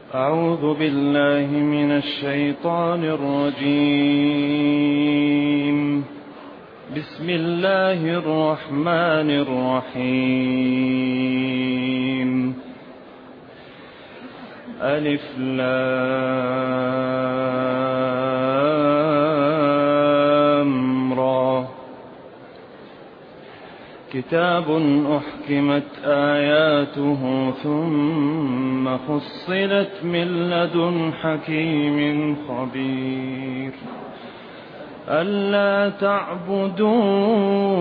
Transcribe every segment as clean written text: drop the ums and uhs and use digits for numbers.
أعوذ بالله من الشيطان الرجيم. بسم الله الرحمن الرحيم. ألف لام را. كتاب أحكمت آياته ثم فصلت من لدن حكيم خبير. ألا تعبدوا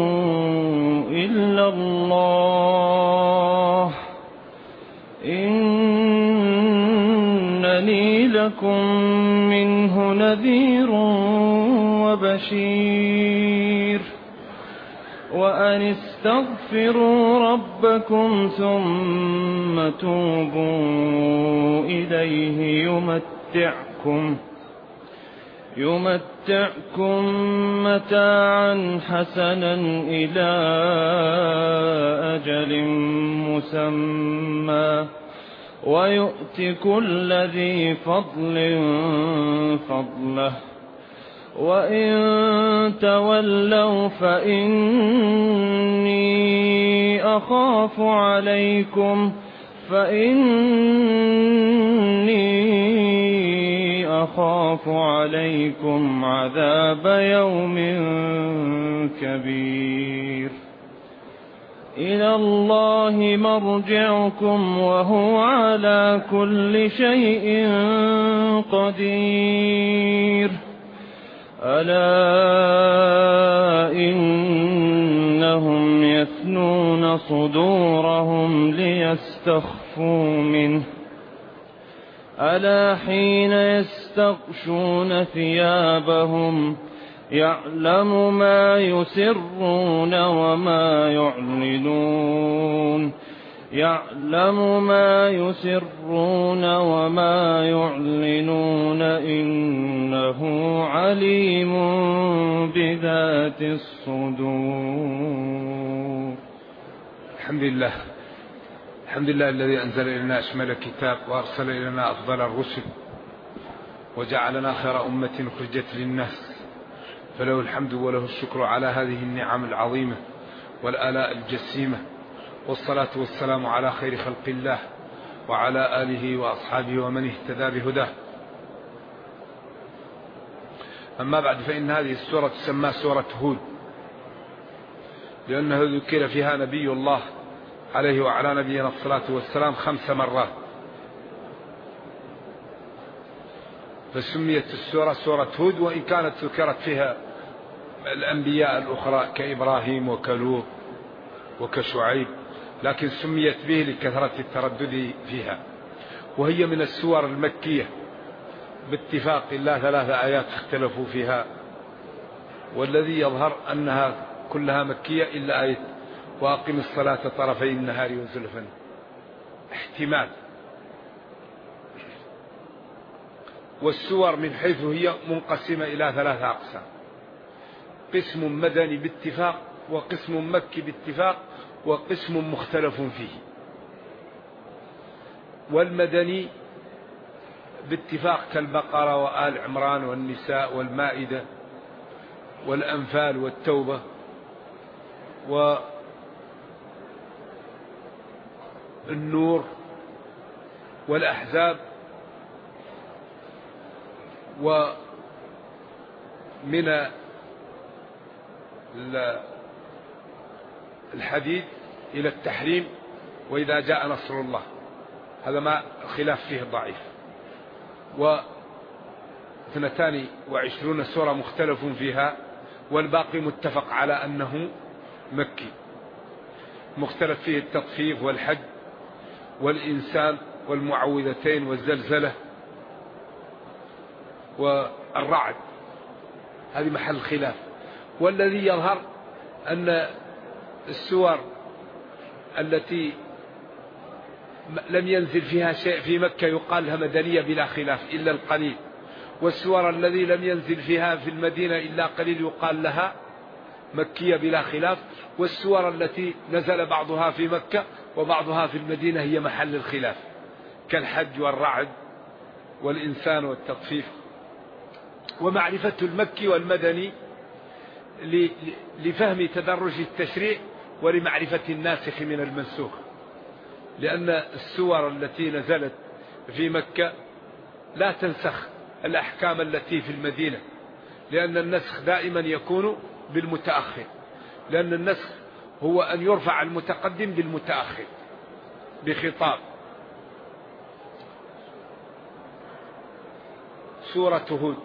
إلا الله إنني لكم منه نذير وبشير. وأن استغفروا ربكم ثم توبوا إليه يمتعكم متاعا حسنا إلى أجل مسمى ويؤت كل ذي فضل فضله. وإن تولوا فإني أخاف عليكم عذاب يوم كبير. إلى الله مرجعكم وهو على كل شيء قدير. ألا إنهم يثنون صدورهم ليستخفوا منه. ألا حين يستغشون ثيابهم يعلم ما يسرون وما يعلنون إنه عليم بذات الصدور. الحمد لله الذي أنزل إلينا أشمل الكتاب وأرسل إلينا أفضل الرسل وجعلنا خير أمة خرجت للناس، فله الحمد وله الشكر على هذه النعم العظيمة والآلاء الجسيمة، والصلاة والسلام على خير خلق الله وعلى آله وأصحابه ومن اهتدى بهداه. أما بعد، فإن هذه السورة تسمى سورة هود، لأنه ذكر فيها نبي الله عليه وعلى نبينا الصلاة والسلام 5 مرات، فسميت السورة سورة هود، وإن كانت ذكرت فيها الأنبياء الأخرى كإبراهيم وكلوط وكشعيب، لكن سميت به لكثرة التردد فيها. وهي من السور المكية باتفاق الله، 3 آيات اختلفوا فيها، والذي يظهر أنها كلها مكية إلا آية وأقم الصلاة طرفي النهار وزلفا، احتمال. والسور من حيث هي منقسمة إلى 3 أقسام: قسم مدني باتفاق، وقسم مكي باتفاق، وقسم مختلف فيه. والمدني باتفاق كالبقرة وآل عمران والنساء والمائدة والأنفال والتوبة والنور والأحزاب، ومن الحديد إلى التحريم وإذا جاء نصر الله، هذا ما الخلاف فيه ضعيف. 22 سورة مختلف فيها، والباقي متفق على أنه مكي، مختلف فيه التطفيف والحج والإنسان والمعوذتين والزلزلة والرعد، هذه محل خلاف. والذي يظهر أن السور التي لم ينزل فيها شيء في مكة يقال لها مدنية بلا خلاف إلا القليل، والسور الذي لم ينزل فيها في المدينة إلا قليل يقال لها مكية بلا خلاف، والسور التي نزل بعضها في مكة وبعضها في المدينة هي محل الخلاف، كالحج والرعد والإنسان والتطفيف، ومعرفة المكي والمدني لفهم تدرج التشريع ولمعرفة الناسخ من المنسوخ، لأن السور التي نزلت في مكة لا تنسخ الأحكام التي في المدينة، لأن النسخ دائما يكون بالمتأخر، لأن النسخ هو أن يرفع المتقدم بالمتأخر بخطاب. سورة هود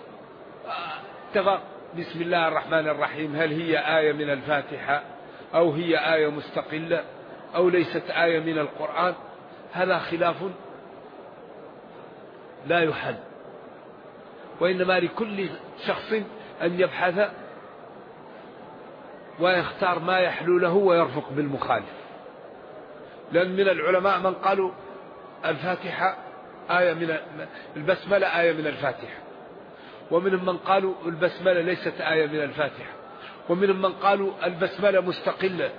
اتفق بسم الله الرحمن الرحيم، هل هي آية من الفاتحة أو هي آية مستقلة أو ليست آية من القرآن؟ هذا خلاف لا يحل، وإنما لكل شخص أن يبحث ويختار ما يحلو له ويرفق بالمخالف. لأن من العلماء من قالوا الفاتحة آية من البسملة آية من الفاتحة، ومنهم من قالوا البسملة ليست آية من الفاتحة، ومنهم من قالوا البسملة مستقلة.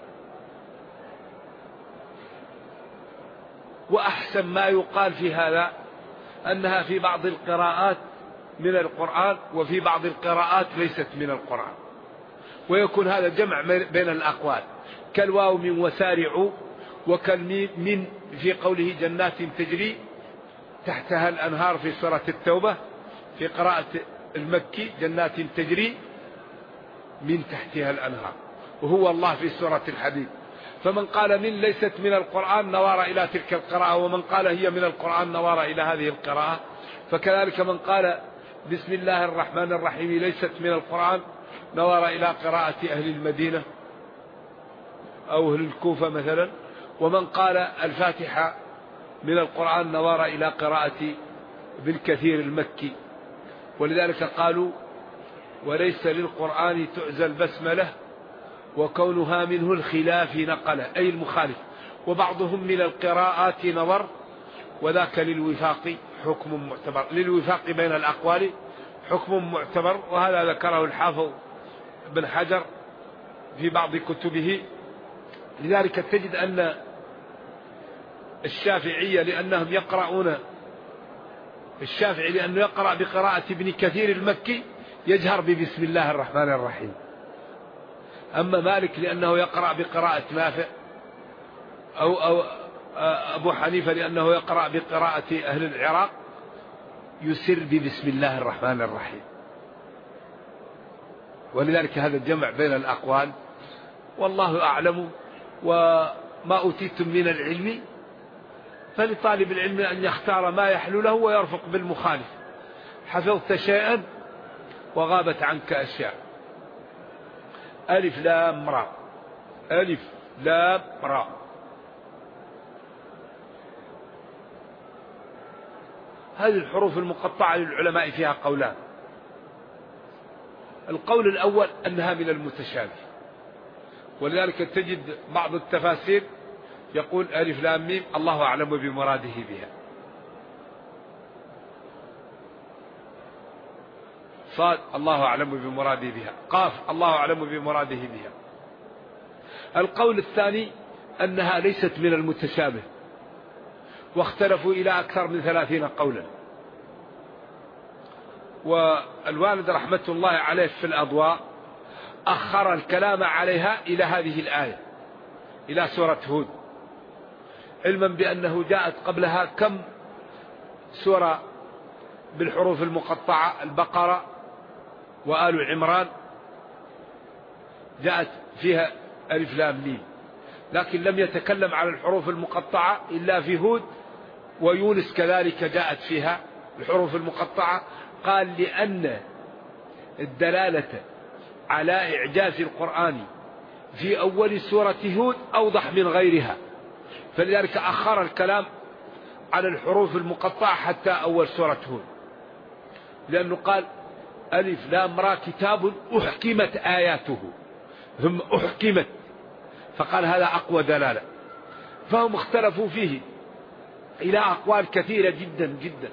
وأحسن ما يقال في هذا أنها في بعض القراءات من القرآن وفي بعض القراءات ليست من القرآن، ويكون هذا جمع بين الأقوال، كالواو من وسارعوا، وكالميم من في قوله جنات تجري تحتها الأنهار في سورة التوبة، في قراءة المكي جنات تجري من تحتها الأنهار، وهو الله في سورة الحديد. فمن قال من ليست من القرآن نوار إلى تلك القراءة، ومن قال هي من القرآن نوار إلى هذه القراءة. فكذلك من قال بسم الله الرحمن الرحيم ليست من القرآن نوار إلى قراءة أهل المدينة أو أهل الكوفة مثلا، ومن قال الفاتحة من القرآن نوار إلى قراءة ابن كثير المكي. ولذلك قالوا وليس للقرآن تعزى البسملة وكونها منه الخلاف نقله، أي المخالف. وبعضهم من القراءات نظر، وذاك للوفاق حكم معتبر، للوفاق بين الأقوال حكم معتبر، وهذا ذكره الحافظ بن حجر في بعض كتبه. لذلك تجد أن الشافعية لأنهم يقرؤون، الشافعي لأنه يقرأ بقراءة ابن كثير المكي يجهر ببسم الله الرحمن الرحيم، أما مالك لأنه يقرأ بقراءة نافع، أو أبو حنيفة لأنه يقرأ بقراءة أهل العراق يسر ببسم الله الرحمن الرحيم. ولذلك هذا الجمع بين الأقوال، والله أعلم. وما أوتيتم من العلم فلطالب العلم أن يختار ما يحلو له ويرفق بالمخالف. حفظت شيئا وغابت عنك أشياء. ألف لام را، ألف لام را. هذه الحروف المقطعة للعلماء فيها قولان. القول الأول أنها من المتشابه، ولذلك تجد بعض التفاسير يقول ألف لام ميم الله أعلم بمراده بها، صاد الله أعلم بمراده بها، قاف الله أعلم بمراده بها. القول الثاني أنها ليست من المتشابه، واختلفوا إلى أكثر من 30 قولا. والوالد رحمة الله عليه في الأضواء أخر الكلام عليها إلى هذه الآية، إلى سورة هود، علما بأنه جاءت قبلها كم سورة بالحروف المقطعة، البقرة وآل عمران جاءت فيها ألف لام ميم، لكن لم يتكلم على الحروف المقطعة إلا في هود، ويونس كذلك جاءت فيها الحروف المقطعة. قال لأن الدلالة على إعجاز القرآن في أول سورة هود أوضح من غيرها، فلذلك أخر الكلام على الحروف المقطعة حتى أول سورة هود، لأنه قال ألف لام را كتاب أحكمت آياته، ثم أحكمت، فقال هذا أقوى دلالة. فهم اختلفوا فيه إلى أقوال كثيرة جدا جدا.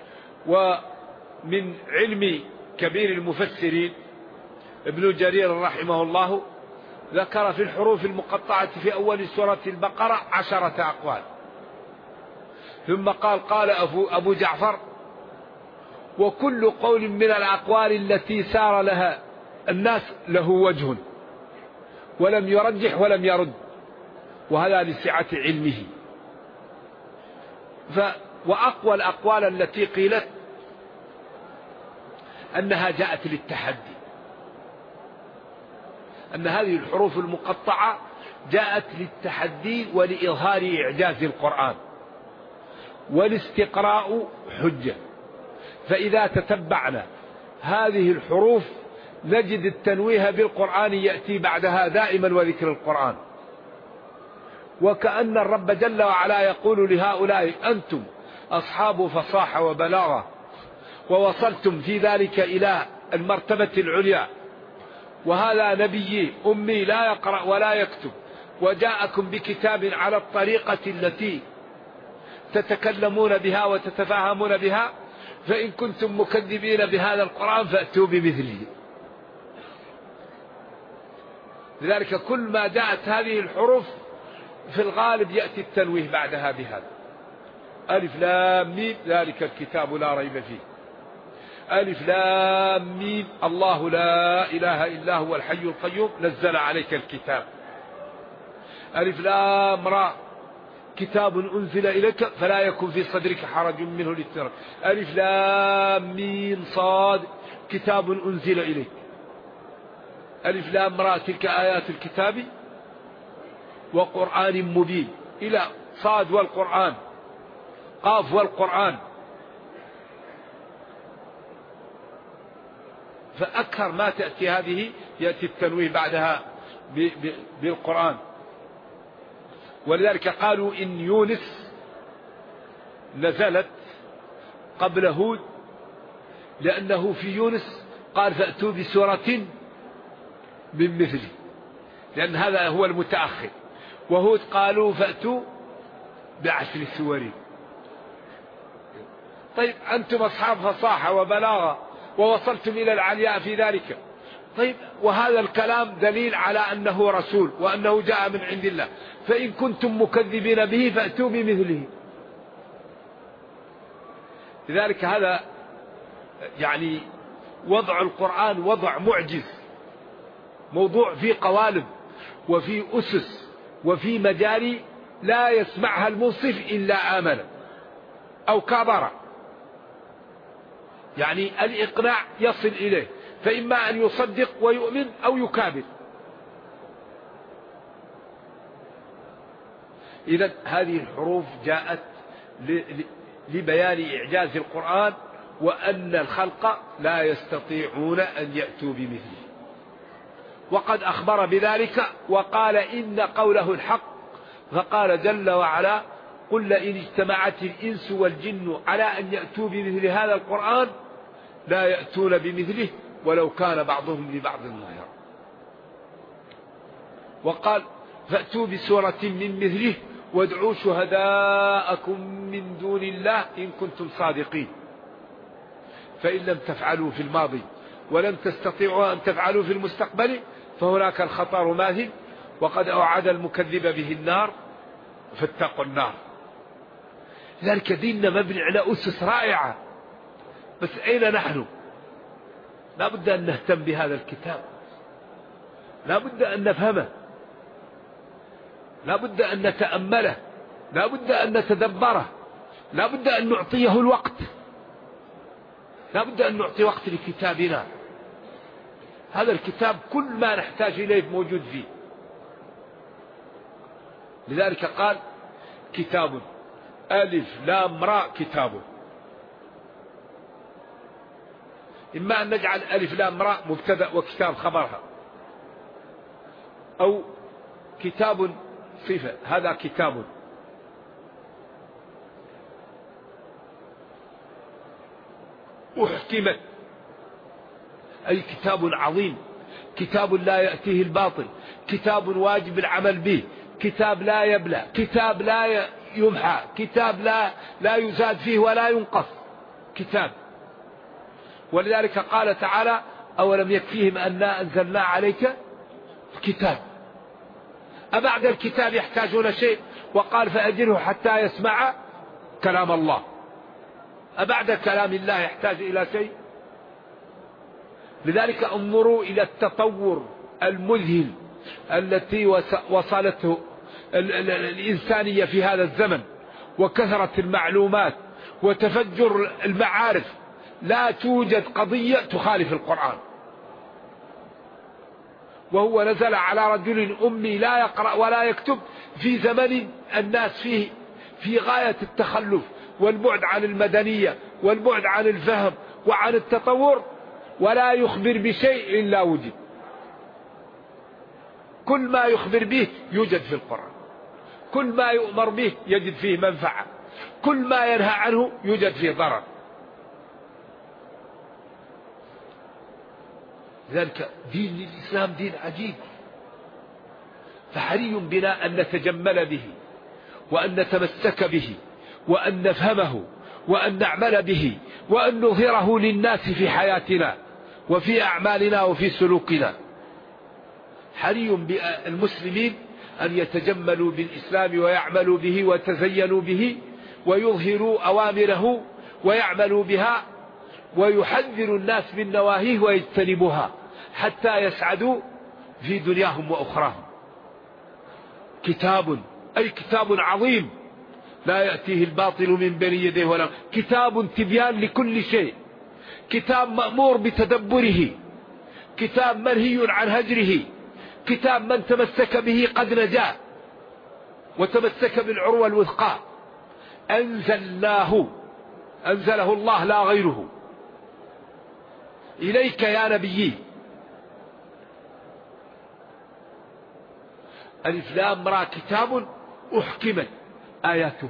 ومن علم كبير المفسرين ابن جرير رحمه الله ذكر في الحروف المقطعة في أول سورة البقرة 10 أقوال، ثم قال أبو جعفر: وكل قول من الأقوال التي سار لها الناس له وجه، ولم يرجح ولم يرد، وهذا لسعة علمه. وأقوى الأقوال التي قيلت أنها جاءت للتحدي، أن هذه الحروف المقطعة جاءت للتحدي ولإظهار إعجاز القرآن، والاستقراء حجة. فإذا تتبعنا هذه الحروف نجد التنويه بالقرآن يأتي بعدها دائما، وذكر القرآن. وكأن الرب جل وعلا يقول لهؤلاء: أنتم أصحاب فصاحة وبلاغة، ووصلتم في ذلك إلى المرتبة العليا، وهذا نبي أمي لا يقرأ ولا يكتب، وجاءكم بكتاب على الطريقة التي تتكلمون بها وتتفاهمون بها، فإن كنتم مكذبين بهذا القرآن فأتوا بمثله. لذلك كل ما جاءت هذه الحروف في الغالب يأتي التنويه بعدها بهذا: ألف لام ميم ذلك الكتاب لا ريب فيه، ألف لام ميم الله لا إله إلا هو الحي القيوم نزل عليك الكتاب، ألف لام را كتاب أنزل إليك فلا يكن في صدرك حرج منه للتنزيل، ألف لام ميم صاد كتاب أنزل إليك، ألف لام را تلك آيات الكتاب وقرآن مبين، إلى صاد والقرآن، قاف والقرآن. فأكثر ما تأتي هذه يأتي التنويه بعدها بالقرآن. ولذلك قالوا إن يونس نزلت قبل هود، لأنه في يونس قال: فأتوا بسورة من مثله، لأن هذا هو المتأخر. وهود قالوا: فأتوا ب10 سور. طيب أنتم أصحاب فصاحة وبلاغة ووصلتم إلى العلياء في ذلك، طيب وهذا الكلام دليل على أنه رسول وأنه جاء من عند الله، فإن كنتم مكذبين به فأتوا بمثله. لذلك هذا يعني وضع القرآن وضع معجز، موضوع فيه قوالب وفي أسس وفي مجاري لا يسمعها المنصف إلا آمن أو كابر، يعني الإقناع يصل إليه، فإما أن يصدق ويؤمن أو يكابر. إذن هذه الحروف جاءت لبيان إعجاز القرآن، وأن الخلق لا يستطيعون أن يأتوا بمثله. وقد أخبر بذلك وقال: إن قوله الحق. فقال جل وعلا: قل لئن اجتمعت الإنس والجن على أن يأتوا بمثل هذا القرآن لا يأتون بمثله ولو كان بعضهم لبعض ظهيرا. وقال: فأتوا بسورة من مثله وادعوا شهداءكم من دون الله إن كنتم صادقين. فإن لم تفعلوا في الماضي ولم تستطيعوا أن تفعلوا في المستقبل فهناك الخطر ماثل، وقد أوعد المكذب به النار فاتقوا النار. ذلك ديننا مبني على أسس رائعة، بس أين نحن؟ لا بد أن نهتم بهذا الكتاب، لا بد أن نفهمه، لا بد أن نتأمله، لا بد أن نتدبره، لا بد أن نعطيه الوقت، لا بد أن نعطي وقت لكتابنا. هذا الكتاب كل ما نحتاج إليه موجود فيه. لذلك قال: كتاب ألف لام را كتاب. إما أن نجعل ألف لام را مبتدأ وكتاب خبرها، أو كتاب صفة، هذا كتاب. أحكمت، أي كتاب عظيم، كتاب لا يأتيه الباطل، كتاب واجب العمل به، كتاب لا يبلى، كتاب لا يمحى، كتاب لا يزاد فيه ولا ينقص، كتاب. ولذلك قال تعالى: أولم يكفيهم أننا أنزلنا عليك كتاب. أبعد الكتاب يحتاجون شيء؟ وقال: فأجره حتى يسمع كلام الله، أبعد كلام الله يحتاج إلى شيء؟ لذلك انظروا إلى التطور المذهل التي وصلته الإنسانية في هذا الزمن، وكثرة المعلومات وتفجر المعارف. لا توجد قضية تخالف القرآن، وهو نزل على رجل أمي لا يقرأ ولا يكتب في زمن الناس فيه في غاية التخلف والبعد عن المدنية والبعد عن الفهم وعن التطور، ولا يخبر بشيء إلا وجد. كل ما يخبر به يوجد في القرآن، كل ما يؤمر به يجد فيه منفعة، كل ما ينهى عنه يوجد فيه ضرر. لذلك دين الإسلام دين عجيب، فحري بنا أن نتجمل به وأن نتمسك به وأن نفهمه وأن نعمل به وأن نظهره للناس في حياتنا وفي أعمالنا وفي سلوكنا. حري بالمسلمين أن يتجملوا بالإسلام ويعملوا به ويتزينوا به ويظهروا أوامره ويعملوا بها، ويحذر الناس من نواهيه ويجتنبوها حتى يسعدوا في دنياهم وأخراهم. كتاب أي كتاب عظيم لا يأتيه الباطل من بين يديه ولا، كتاب تبيان لكل شيء، كتاب مأمور بتدبره، كتاب منهي عن هجره، كتاب من تمسك به قد نجا وتمسك بالعروة الوثقى. أنزله الله لا غيره إليك يا نبيي. ألف لام را كتاب أحكمت آياته.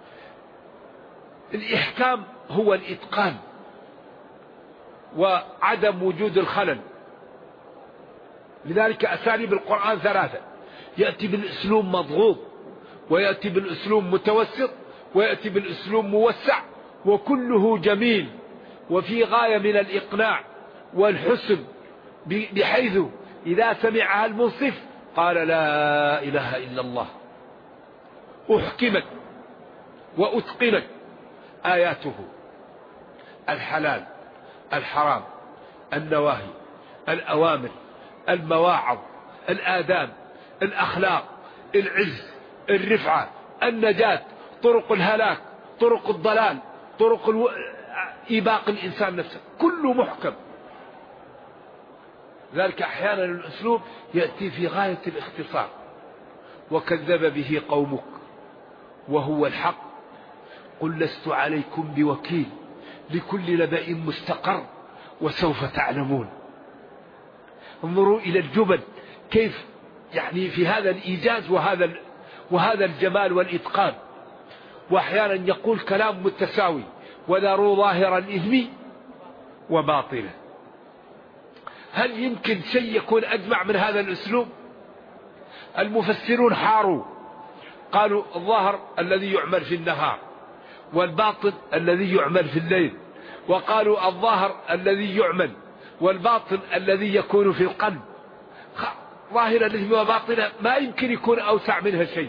الإحكام هو الإتقان وعدم وجود الخلل. لذلك أساليب القرآن ثلاثة: يأتي بالأسلوب مضغوط، ويأتي بالأسلوب متوسط، ويأتي بالأسلوب موسع، وكله جميل وفي غاية من الإقناع والحسن، بحيث إذا سمعها المنصف قال لا إله إلا الله. أحكمت وأتقنت آياته، الحلال الحرام، النواهي الأوامر المواعظ الآداب الأخلاق العز الرفعة النجاة، طرق الهلاك طرق الضلال طرق إيباق الإنسان نفسه، كله محكم. ذلك أحيانا الأسلوب يأتي في غاية الاختصار: وكذب به قومك وهو الحق قل لست عليكم بوكيل لكل نبأ مستقر وسوف تعلمون. انظروا إلى الجبل كيف يعني في هذا الإيجاز وهذا الجمال والإتقان. وأحيانا يقول كلام متساوي: وذروا ظاهر الإثم وباطنه. هل يمكن شيء يكون أجمع من هذا الأسلوب؟ المفسرون حاروا، قالوا الظاهر الذي يعمل في النهار، والباطن الذي يعمل في الليل، وقالوا الظاهر الذي يعمل والباطن الذي يكون في القلب. ظاهر الإثم وباطنه ما يمكن يكون أوسع منها شيء.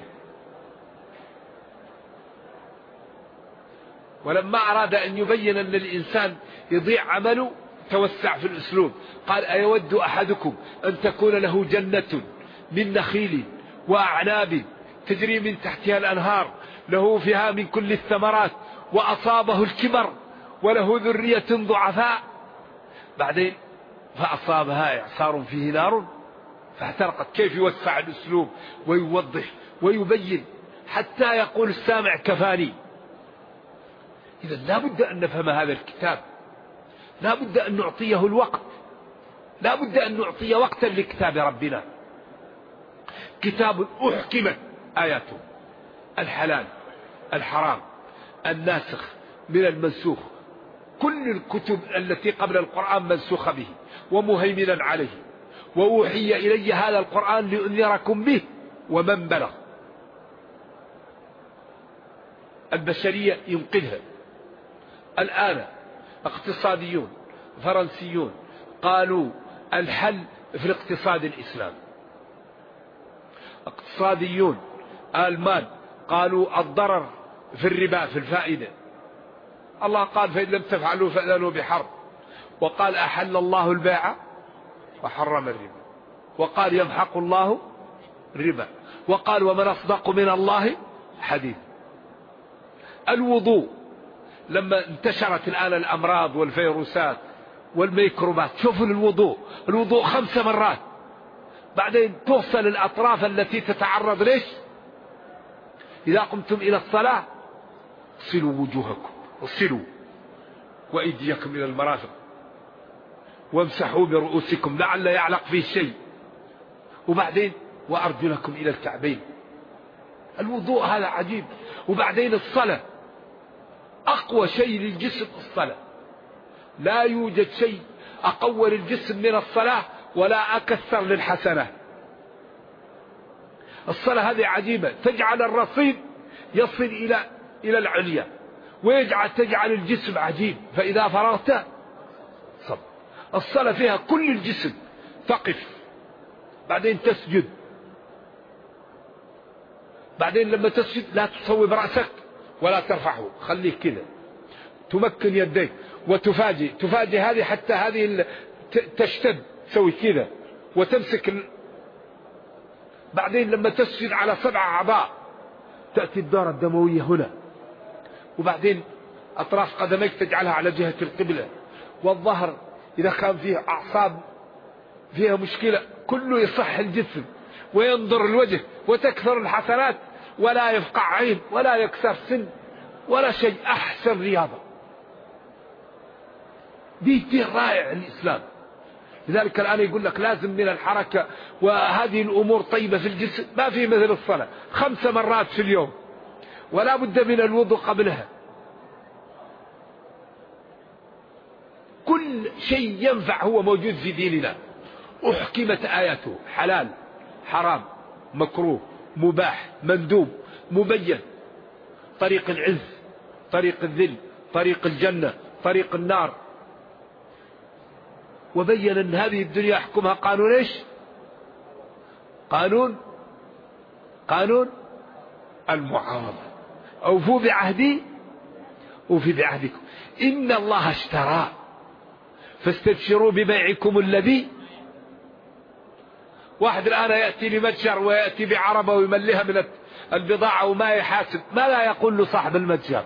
ولما أراد أن يبين أن الإنسان يضيع عمله توسع في الأسلوب، قال: أيود أحدكم أن تكون له جنة من نخيل وأعناب تجري من تحتها الأنهار له فيها من كل الثمرات وأصابه الكبر وله ذرية ضعفاء، بعدين فأصابها إعصار فيه نار فاحترقت. كيف يوسع الأسلوب ويوضح ويبين حتى يقول السامع كفاني. إذا لا بد أن نفهم هذا الكتاب، لا بد أن نعطيه الوقت، لا بد أن نعطي وقتا لكتاب ربنا. كتاب أحكمت آياته، الحلال الحرام الناسخ من المنسوخ. كل الكتب التي قبل القرآن منسوخة به ومهيمنا عليه، وأوحي إلي هذا القرآن لأنذركم به ومن بلغ. البشرية ينقذها. الآن اقتصاديون فرنسيون قالوا الحل في الاقتصاد الإسلامي، اقتصاديون آلمان قالوا الضرر في الربا في الفائدة. الله قال فإن لم تفعلوا فأذنوا بحرب، وقال أحل الله البيع وحرم الربا، وقال يمحق الله الربا، وقال ومن أصدق من الله حديث. الوضوء لما انتشرت الآن الأمراض والفيروسات والميكروبات، شوفوا الوضوء 5 مرات، بعدين توصل الأطراف التي تتعرض ليش؟ إذا قمتم إلى الصلاة اغسلوا وجوهكم، اغسلوا وأيديكم إلى المرافق، وامسحوا برؤوسكم لعل يعلق فيه شيء، وبعدين وأرجلكم إلى الكعبين. الوضوء هذا عجيب. وبعدين الصلاة أقوى شيء للجسم الصلاة، لا يوجد شيء أقوى للجسم من الصلاة ولا أكثر للحسنة. الصلاة هذه عجيبة، تجعل الرصيد يصل إلى العليا، تجعل الجسم عجيب، فإذا فرغت صب. الصلاة فيها كل الجسم، تقف بعدين تسجد، بعدين لما تسجد لا تصوب رأسك ولا ترفعه، خليك كذا، تمكن يديك وتفاجئ هذه حتى هذه تشتد، تسوي كذا وتمسك بعدين لما تسجد على 7 أعضاء تأتي الدورة الدموية هنا، وبعدين أطراف قدميك تجعلها على جهة القبلة، والظهر إذا كان فيه أعصاب فيها مشكلة كله يصح الجسم وينظر الوجه وتكثر الحسنات ولا يفقع عين ولا يكسر سن ولا شيء. أحسن رياضة دي رائع الإسلام. لذلك الآن يقول لك لازم من الحركة، وهذه الأمور طيبة في الجسم، ما في مثل الصلاة 5 مرات في اليوم، ولا بد من الوضوء قبلها. كل شيء ينفع هو موجود في ديننا، أحكمت آياته، حلال حرام مكروه مباح مندوب مبين، طريق العز طريق الذل طريق الجنة طريق النار. وبين أن هذه الدنيا يحكمها قانون إيش؟ قانون المعاوضة. أوفوا بعهدي أوفي بعهدكم إن الله اشترى فاستبشروا ببيعكم الذي. واحد الآن يأتي لمتجر ويأتي بعربة ويمليها من البضاعة وما يحاسب، ما لا يقول له صاحب المتجر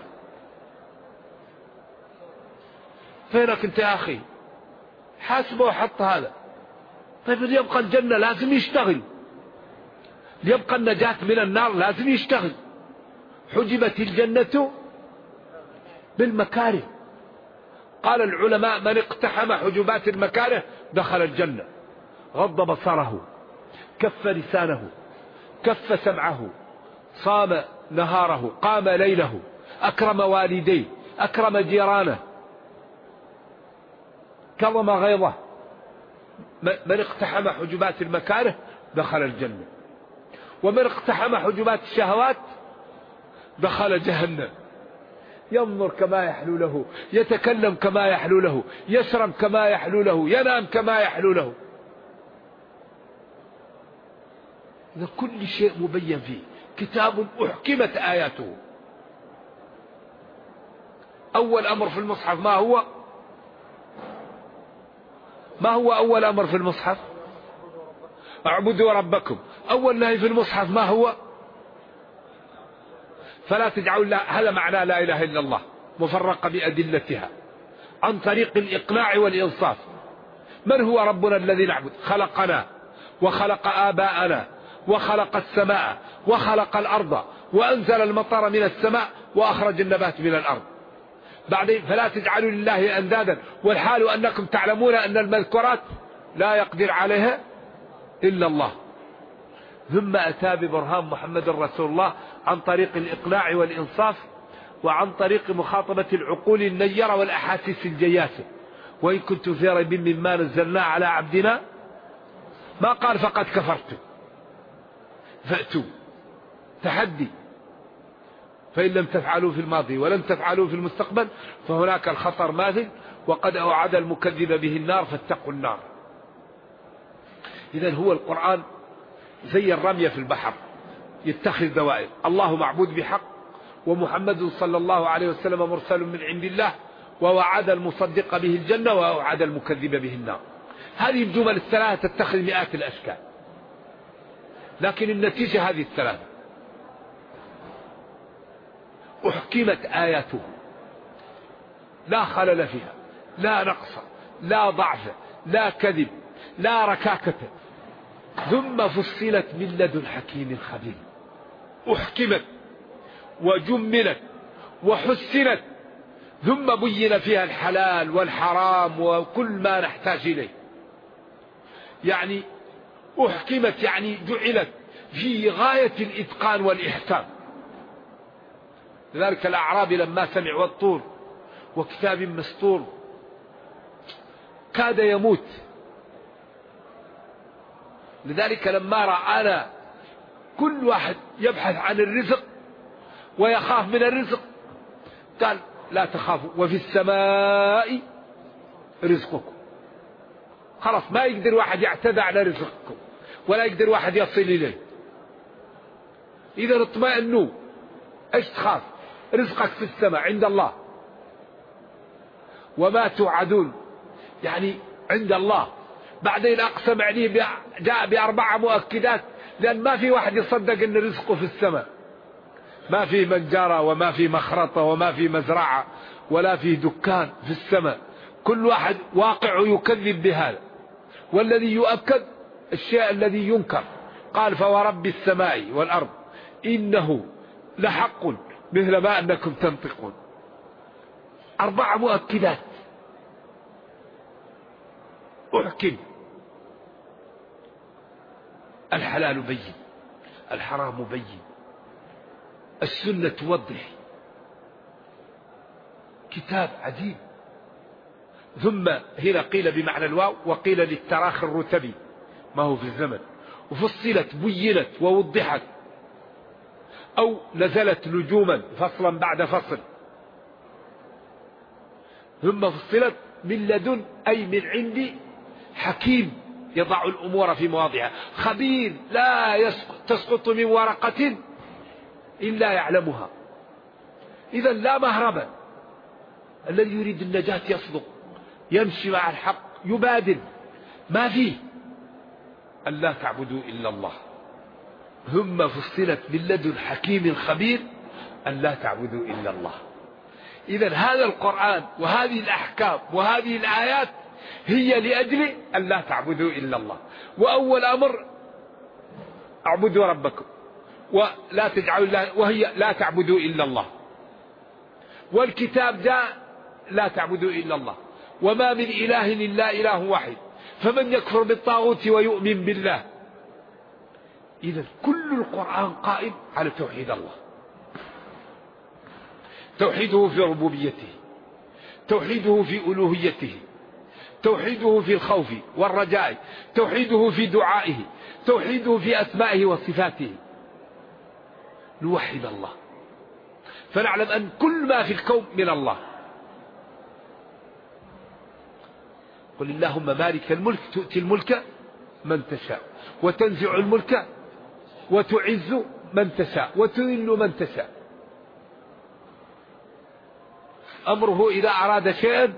فينك انت يا أخي؟ حاسبه وحط هذا. طيب ليبقى الجنة لازم يشتغل، ليبقى النجاة من النار لازم يشتغل. حجبت الجنة بالمكاره. قال العلماء من اقتحم حجبات المكاره دخل الجنة. غض بصره، كف لسانه، كف سمعه، صام نهاره، قام ليله، أكرم والديه، أكرم جيرانه، كظم غيظه. من اقتحم حجبات المكاره دخل الجنة. ومن اقتحم حجبات الشهوات دخل جهنم. ينظر كما يحلو له، يتكلم كما يحلو له، يشرب كما يحلو له، ينام كما يحلو له. إذا كل شيء مبين فيه، كتاب أحكمت آياته. أول أمر في المصحف ما هو؟ أول أمر في المصحف؟ اعبدوا ربكم. أول نهي في المصحف ما هو؟ فلا تجعلوا. هذا معنى لا إله إلا الله مفرقة بأدلتها عن طريق الإقناع والإنصاف. من هو ربنا الذي نعبد؟ خلقنا وخلق آباءنا وخلق السماء وخلق الأرض وأنزل المطر من السماء وأخرج النبات من الأرض. بعدين فلا تجعلوا لله أندادا والحال أنكم تعلمون أن المذكورات لا يقدر عليها إلا الله. ثم أتى ببرهان محمد رسول الله عن طريق الإقناع والإنصاف وعن طريق مخاطبة العقول النيرة والأحاسيس الجياسة. وإن كنتم في ريب مما نزلنا على عبدنا، ما قال فقد كفرتم، فأتوا تحدي. فإن لم تفعلوا في الماضي ولم تفعلوا في المستقبل فهناك الخطر ماثل، وقد أوعد المكذب به النار فاتقوا النار. إذن هو القرآن زي الرمية في البحر، يتخذ دوائر. الله معبود بحق ومحمد صلى الله عليه وسلم مرسل من عند الله، ووعد المصدق به الجنة ووعد المكذب به النار. هذه الجمل الثلاثة تتخذ مئات الأشكال، لكن النتيجة هذه الثلاثة: أحكمت آياته لا خلل فيها، لا نقص، لا ضعف، لا كذب، لا ركاكة، ثم فصلت من لدن حكيم خبير. أحكمت وجملت وحسنت، ثم بين فيها الحلال والحرام وكل ما نحتاج إليه. يعني أحكمت يعني جعلت في غاية الإتقان والإحكام. لذلك الأعرابي لما سمع والطور وكتاب مسطور كاد يموت. لذلك لما رآنا كل واحد يبحث عن الرزق ويخاف من الرزق قال: لا تخافوا وفي السماء رزقكم. خلاص ما يقدر واحد يعتدى على رزقكم ولا يقدر واحد يصل إليه. إذا اطمئنوا. ايش تخاف؟ رزقك في السماء عند الله، وما توعدون يعني عند الله. بعدين أقسم عليه جاء ب4 مؤكدات، لأن ما في واحد يصدق أن رزقه في السماء. ما في منجرة وما في مخرطة وما في مزرعة ولا في دكان في السماء. كل واحد واقع يكذب بهذا. والذي يؤكد الشيء الذي ينكر. قال: فورب السماء والأرض إنه لحق مثل ما أنكم تنطقون. 4 مؤكدات. أحكم. الحلال بين، الحرام بين، السنة توضح. كتاب عجيب. ثم هنا قيل بمعنى الواو وقيل للتراخي الرتبي ما هو في الزمن. وفصلت بينت ووضحت، أو نزلت نجوما فصلا بعد فصل. ثم فصلت من لدن أي من عندي حكيم يضع الأمور في مواضعها، خبير لا تسقط من ورقة إلا يعلمها. إذا لا مهربا. الذي يريد النجاة يصدق، يمشي مع الحق، يبادل، ما فيه أن لا تعبدوا إلا الله. ثم فصلت من لدن حكيم خبير أن لا تعبدوا إلا الله. إذا هذا القرآن وهذه الأحكام وهذه الآيات هي لأجل أن لا تعبدوا إلا الله. وأول أمر اعبدوا ربكم ولا تجعلوا الله، وهي لا تعبدوا إلا الله. والكتاب جاء لا تعبدوا إلا الله. وما من إله إلا إله واحد، فمن يكفر بالطاغوت ويؤمن بالله. إذا كل القرآن قائم على توحيد الله. توحيده في ربوبيته، توحيده في ألوهيته، توحيده في الخوف والرجاء، توحيده في دعائه، توحيده في أسمائه وصفاته. نوحد الله فنعلم أن كل ما في الكون من الله. قل اللهم مالك الملك تؤتي الملك من تشاء وتنزع الملك وتعز من تشاء وتذل من تشاء. أمره إذا أراد شيئا.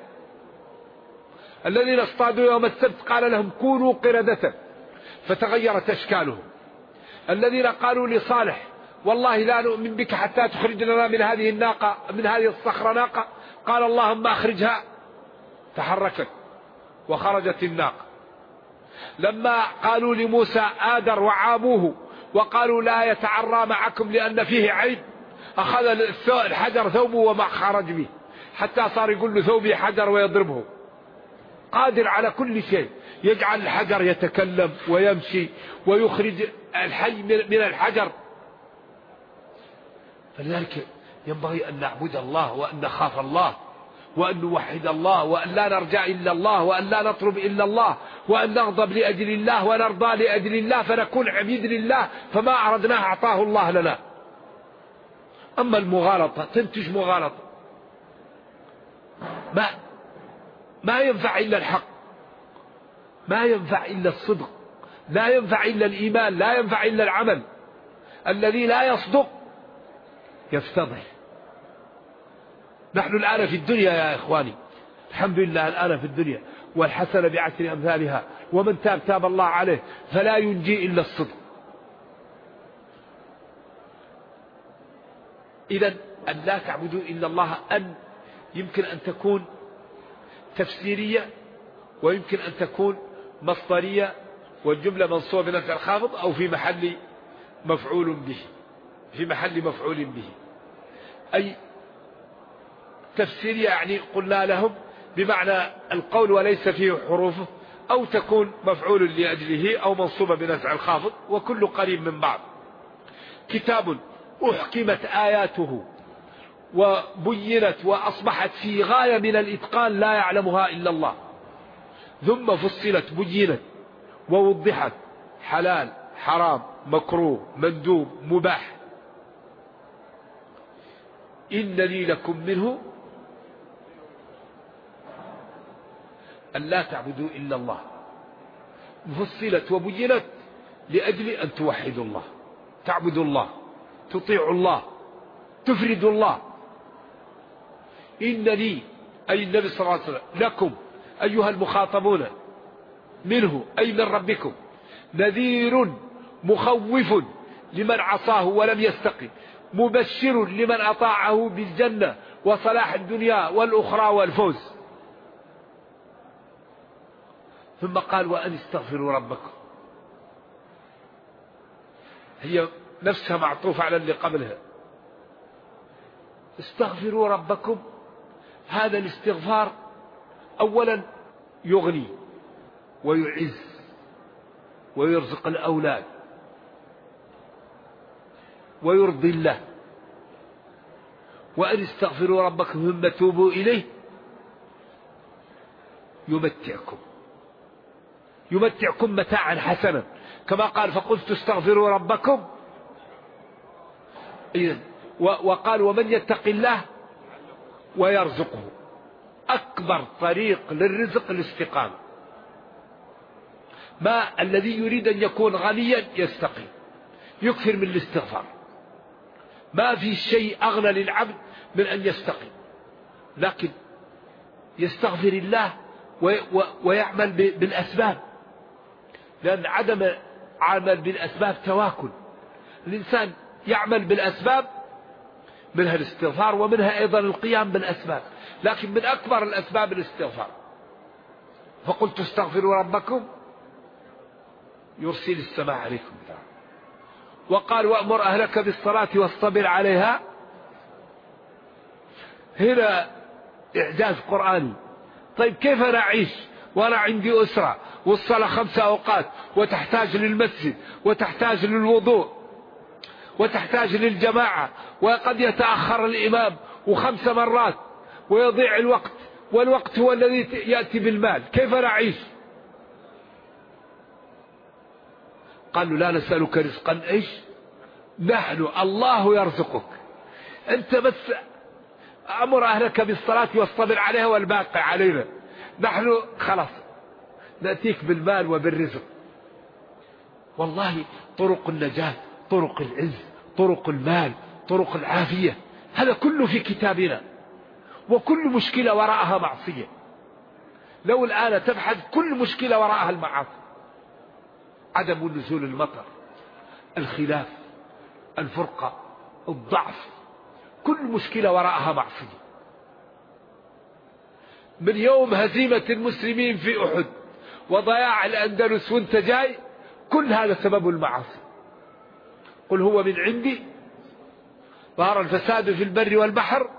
الذين اصطادوا يوم السبت قال لهم كونوا قردة فتغيرت أشكالهم. الذين قالوا لصالح والله لا نؤمن بك حتى تخرج لنا من هذه الناقة من هذه الصخرة ناقة، قال اللهم أخرجها، تحركت وخرجت الناقة. لما قالوا لموسى آدر وعابوه وقالوا لا يتعرى معكم لأن فيه عيب، أخذ الحجر ثوبه وما خرج به حتى صار يقول له ثوبي حجر ويضربه. قادر على كل شيء، يجعل الحجر يتكلم ويمشي ويخرج الحي من الحجر. فلذلك ينبغي أن نعبد الله وأن نخاف الله وأن نوحد الله وأن لا نرجع إلا الله وأن لا نطلب إلا الله وأن نغضب لأجل الله ونرضى لأجل الله فنكون عبيد لله، فما أردناه أعطاه الله لنا. أما المغالطة تنتج مغالطة، ما ينفع إلا الحق، ما ينفع إلا الصدق، لا ينفع إلا الإيمان، لا ينفع إلا العمل. الذي لا يصدق يفتضح نحن الآن في الدنيا يا إخواني، الحمد لله الآن في الدنيا، والحسنة بعشر أمثالها، ومن تاب تاب الله عليه، فلا ينجي إلا الصدق. إذن أن لا تعبدوا إلا الله أن يمكن أن تكون تفسيرية، ويمكن أن تكون مصدرية، والجملة منصوبة بنفع الخافض، أو في محل مفعول به، في محل مفعول به. أي تفسيرية يعني قلنا لهم بمعنى القول وليس فيه حروفه، أو تكون مفعول لأجله أو منصوبة بنفع الخافض، وكل قريب من بعض. كتاب أحكمت آياته وبينت وأصبحت في غاية من الإتقان لا يعلمها إلا الله، ثم فصلت بينت ووضحت، حلال حرام مكروه مندوب مباح. إن لي لكم منه أن لا تعبدوا إلا الله، فصلت وبينت لأجل أن توحدوا الله، تعبدوا الله، تطيعوا الله، تفردوا الله. إن لي أي النبي صلى الله عليه وسلم لكم أيها المخاطبون منه أي من ربكم نذير مخوف لمن عصاه ولم يستقم، مبشر لمن أطاعه بالجنة وصلاح الدنيا والأخرى والفوز. ثم قال وأن استغفروا ربكم، هي نفسها معطوفة على اللي قبلها. استغفروا ربكم، هذا الاستغفار أولا يغني ويعز ويرزق الأولاد ويرضي الله. وأن استغفروا ربكم ثم توبوا إليه يمتعكم متاعا حسنا، كما قال فقلت استغفروا ربكم. وقال ومن يتق الله ويرزقه. أكبر طريق للرزق الاستقامة. ما الذي يريد أن يكون غنيا يستقيم، يكثر من الاستغفار. ما في شيء أغنى للعبد من أن يستقيم، لكن يستغفر الله ويعمل بالأسباب، لأن عدم عمل بالأسباب تواكل. الإنسان يعمل بالأسباب، منها الاستغفار ومنها أيضا القيام بالأسباب، لكن من أكبر الأسباب الاستغفار. فقلت استغفروا ربكم يرسل السماء عليكم. وقال وأمر أهلك بالصلاة واصطبر عليها. هنا إعجاز قرآني. طيب كيف نعيش وأنا عندي أسرة والصلاة 5 أوقات، وتحتاج للمسجد وتحتاج للوضوء وتحتاج للجماعة، وقد يتأخر الإمام 5 مرات ويضيع الوقت، والوقت هو الذي يأتي بالمال، كيف نعيش؟ قالوا لا نسألك رزقا إيش؟ نحن الله يرزقك، أنت بس أمر أهلك بالصلاة واصطبر عليها والباقي علينا، نحن خلاص نأتيك بالمال وبالرزق. والله طرق النجاة، طرق العز، طرق المال، طرق العافية، هذا كله في كتابنا. وكل مشكلة وراءها معصية. لو الآن تبحث كل مشكلة وراءها المعاصي، عدم نزول المطر، الخلاف، الفرقة، الضعف، كل مشكلة وراءها معصية. من يوم هزيمة المسلمين في أحد وضياع الأندلس وانت جاي، كل هذا سبب المعاصي. قل هو من عندي، ظهر الفساد في البر والبحر.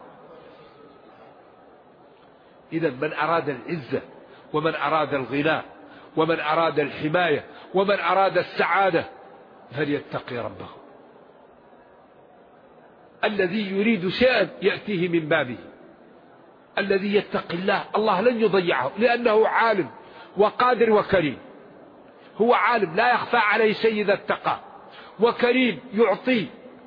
إذا من أراد العزة ومن أراد الغنى ومن أراد الحماية ومن أراد السعادة فليتقي ربه. الذي يريد شيئا يأتيه من بابه. الذي يتقي الله، الله لن يضيعه، لأنه عالم وقادر وكريم. هو عالم لا يخفى عليه شيء إذا اتقى، وكريم يعطيه.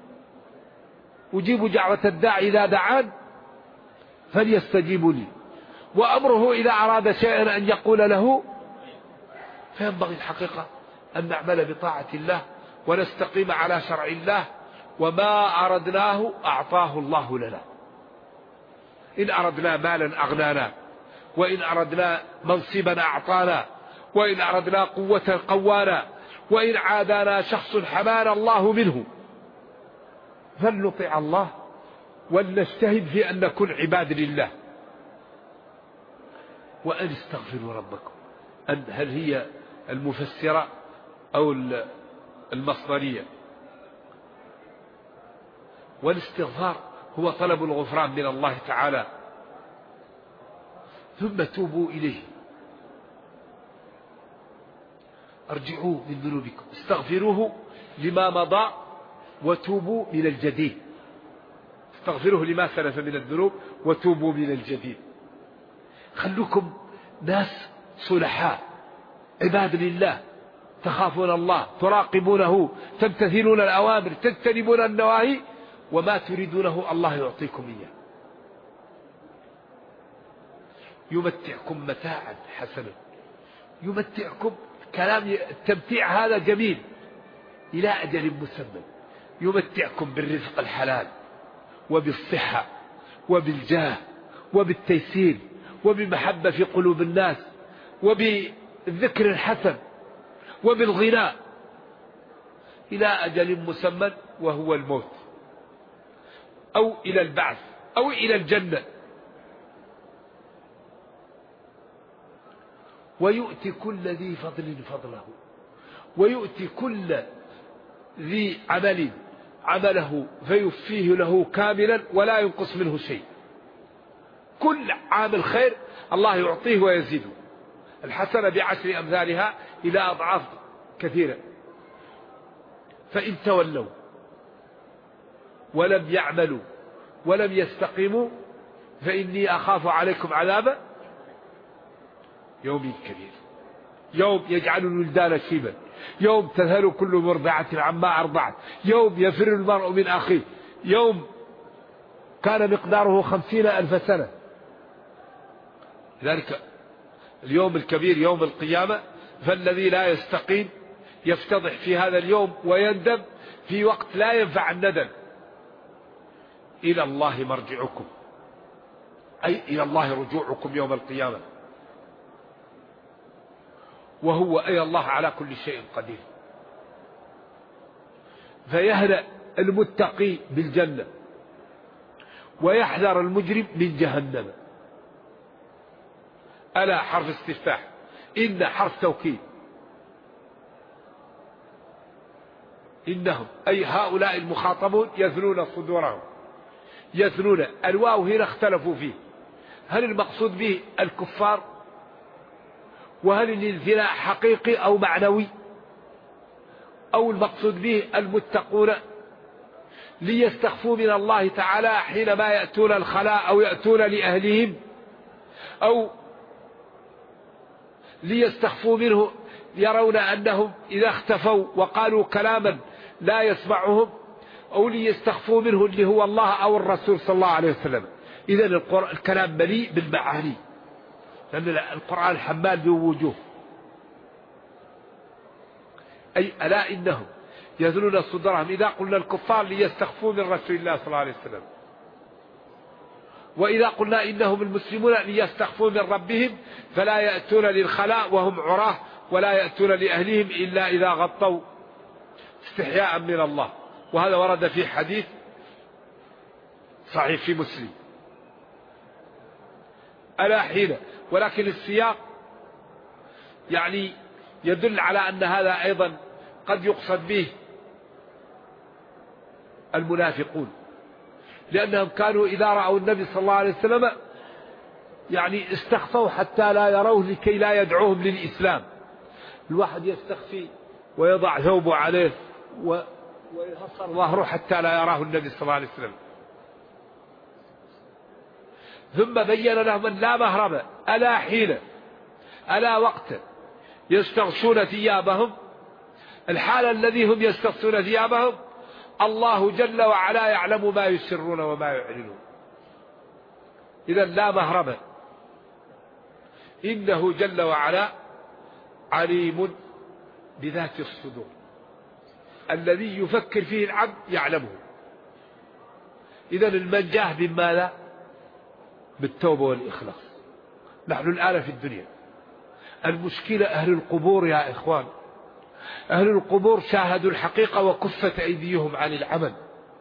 أجيب دعوة الداعي إذا دعان فليستجيبوا لي. وأمره إذا أراد شيئا أن يقول له. فينبغي الحقيقة أن نعمل بطاعة الله ونستقيم على شرع الله، وما أردناه أعطاه الله لنا. إن أردنا مالا أغنانا، وإن أردنا منصبا أعطانا، وإن أردنا قوة قوانا، وإن عادانا شخص حمانا الله منه. فلنطع الله ولنجتهد في أن نكون عباد لله. وأن استغفروا ربكم، هل هي المفسرة أو المصدرية؟ والاستغفار هو طلب الغفران من الله تعالى، ثم توبوا إليه. ارجعوا من ذنوبكم، استغفروه لما مضى وتوبوا من الجديد. استغفروه لما سلف من الذنوب وتوبوا من الجديد. خلوكم ناس صلحاء عباد لله، تخافون الله، تراقبونه، تمتثلون الأوامر، تجتنبون النواهي، وما تريدونه الله يعطيكم إياه. يمتعكم متاعا حسنا، يمتعكم، كلام التمتيع هذا جميل، إلى أجل مسمى. يمتعكم بالرزق الحلال، وبالصحة، وبالجاه، وبالتيسير، وبمحبة في قلوب الناس، وبالذكر الحسن، وبالغناء، إلى أجل مسمى وهو الموت، أو إلى البعث، أو إلى الجنة. ويؤتي كل ذي فضل فضله، ويؤتي كل ذي عمل عمله فيوفيه له كاملا ولا ينقص منه شيء. كل عامل خير الله يعطيه ويزيده. الحسنة بعشر أمثالها إلى أضعاف كثيرة. فإن تولوا ولم يعملوا ولم يستقيموا فإني أخاف عليكم عذاب يوم كبير. يوم يجعل الولدان شيبا، يوم تذهل كل مرضعة عما أرضعت، يوم يفر المرء من أخيه، يوم كان مقداره 50,000 سنة. ذلك اليوم الكبير يوم القيامة، فالذي لا يستقيم يفتضح في هذا اليوم ويندم في وقت لا ينفع الندم. إلى الله مرجعكم، أي إلى الله رجوعكم يوم القيامة، وهو أي الله على كل شيء قدير. فيهنأ المتقي بالجنة، ويحذر المجرم من جهنم. ألا حرف استفتاح، إن حرف توكيد. إنهم أي هؤلاء المخاطبون يثنون صدورهم. يثنون، الواو هنا اختلفوا فيه، هل المقصود به الكفار؟ وهل الانثناء حقيقي أو معنوي؟ أو المقصود به المتقون ليستخفوا من الله تعالى حينما يأتون الخلاء أو يأتون لأهلهم، أو ليستخفوا منه يرون أنهم إذا اختفوا وقالوا كلاما لا يسمعهم، أو ليستخفوا منه اللي هو الله أو الرسول صلى الله عليه وسلم. إذن الكلام مليء بالمعاني، لأن القرآن حمال بوجوه. أي ألا إنهم يذلون صدرهم إذا قلنا الكفار ليستخفوا من رسول الله صلى الله عليه وسلم، وإذا قلنا إنهم المسلمون ليستخفوا من ربهم فلا يأتون للخلاء وهم عراه ولا يأتون لأهلهم إلا إذا غطوا استحياء من الله. وهذا ورد في حديث صحيح في مسلم. ألا حين، ولكن السياق يعني يدل على أن هذا أيضا قد يقصد به المنافقون، لأنهم كانوا إذا رأوا النبي صلى الله عليه وسلم يعني استخفوا حتى لا يروه لكي لا يدعوهم للإسلام. الواحد يستخفي ويضع ثوبه عليه ويهصر ظهره حتى لا يراه النبي صلى الله عليه وسلم. ثم بين لهم أن لا مهرب، ألا حين، ألا وقت يستغشون ثيابهم، الحال الذي هم يستغشون ثيابهم الله جل وعلا يعلم ما يسرون وما يعلنون. إذا لا مهرب، إنه جل وعلا عليم بذات الصدور، الذي يفكر فيه العبد يعلمه. إذا المنجاه من ماذا؟ بالتوبة والإخلاص. نحن الآن في الدنيا المشكلة أهل القبور يا إخوان، أهل القبور شاهدوا الحقيقة وكفت أيديهم عن العمل.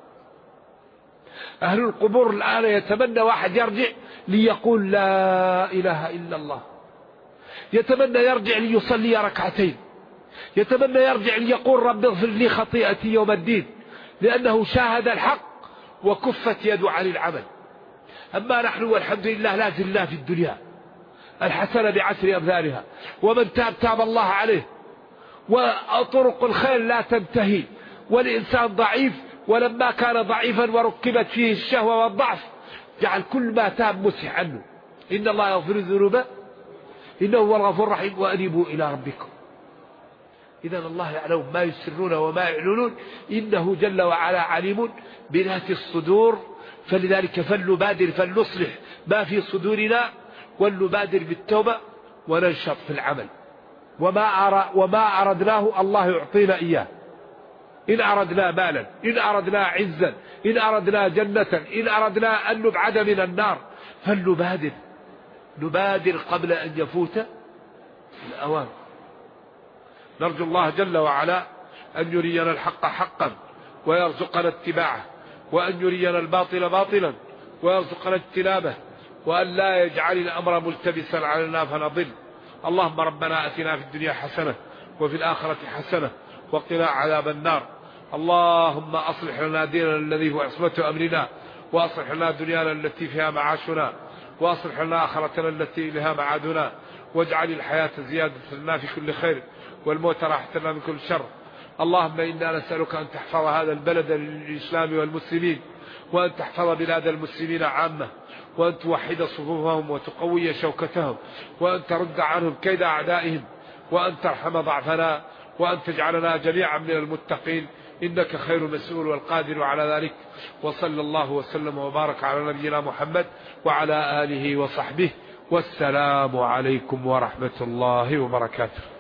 أهل القبور الآن يتمنى واحد يرجع ليقول لا إله إلا الله، يتمنى يرجع ليصلي ركعتين، يتمنى يرجع ليقول رب اغفر لي خطيئتي يوم الدين، لأنه شاهد الحق وكفت يده عن العمل. أما نحن والحمد لله لا زلنا في الدنيا، الحسنة بعشر أمثالها، ومن تاب تاب الله عليه، وطرق الخير لا تنتهي، والإنسان ضعيف، ولما كان ضعيفا وركبت فيه الشهوة والضعف جعل كل ما تاب مسح عنه. إن الله يغفر الذنوب إنه هو الغفور الرحيم وأنيبوا إلى ربكم. إذا الله يعلم ما يسرون وما يعلنون، إنه جل وعلا عليم بذات الصدور. فلذلك فلنبادر فلنصلح ما في صدورنا، ولنبادر بالتوبة وننشط في العمل. وما أردناه الله يعطينا إياه، إن أردنا مالا، إن أردنا عزا، إن أردنا جنة، إن أردنا أن نبعد من النار، نبادر قبل أن يفوت الأوان. نرجو الله جل وعلا أن يرينا الحق حقا ويرزقنا اتباعه، وأن يرينا الباطل باطلا ويرزقنا اجتنابه، وأن لا يجعل الأمر ملتبسا علينا فنضل. اللهم ربنا أتنا في الدنيا حسنة وفي الآخرة حسنة وقنا عذاب النار. اللهم أصلح لنا ديننا الذي هو عصمة أمرنا، وأصلح لنا دنيانا التي فيها معاشنا، وأصلح لنا آخرتنا التي لها معادنا، واجعل الحياة زيادة لنا في كل خير والموت راحة لنا من كل شر. اللهم إنا نسألك أن تحفظ هذا البلد للإسلام والمسلمين، وأن تحفظ بلاد المسلمين عامة، وأن توحد صفوفهم وتقوي شوكتهم، وأن ترد عنهم كيد أعدائهم، وأن ترحم ضعفنا، وأن تجعلنا جميعا من المتقين، إنك خير مسؤول والقادر على ذلك. وصلى الله وسلم وبارك على نبينا محمد وعلى آله وصحبه، والسلام عليكم ورحمة الله وبركاته.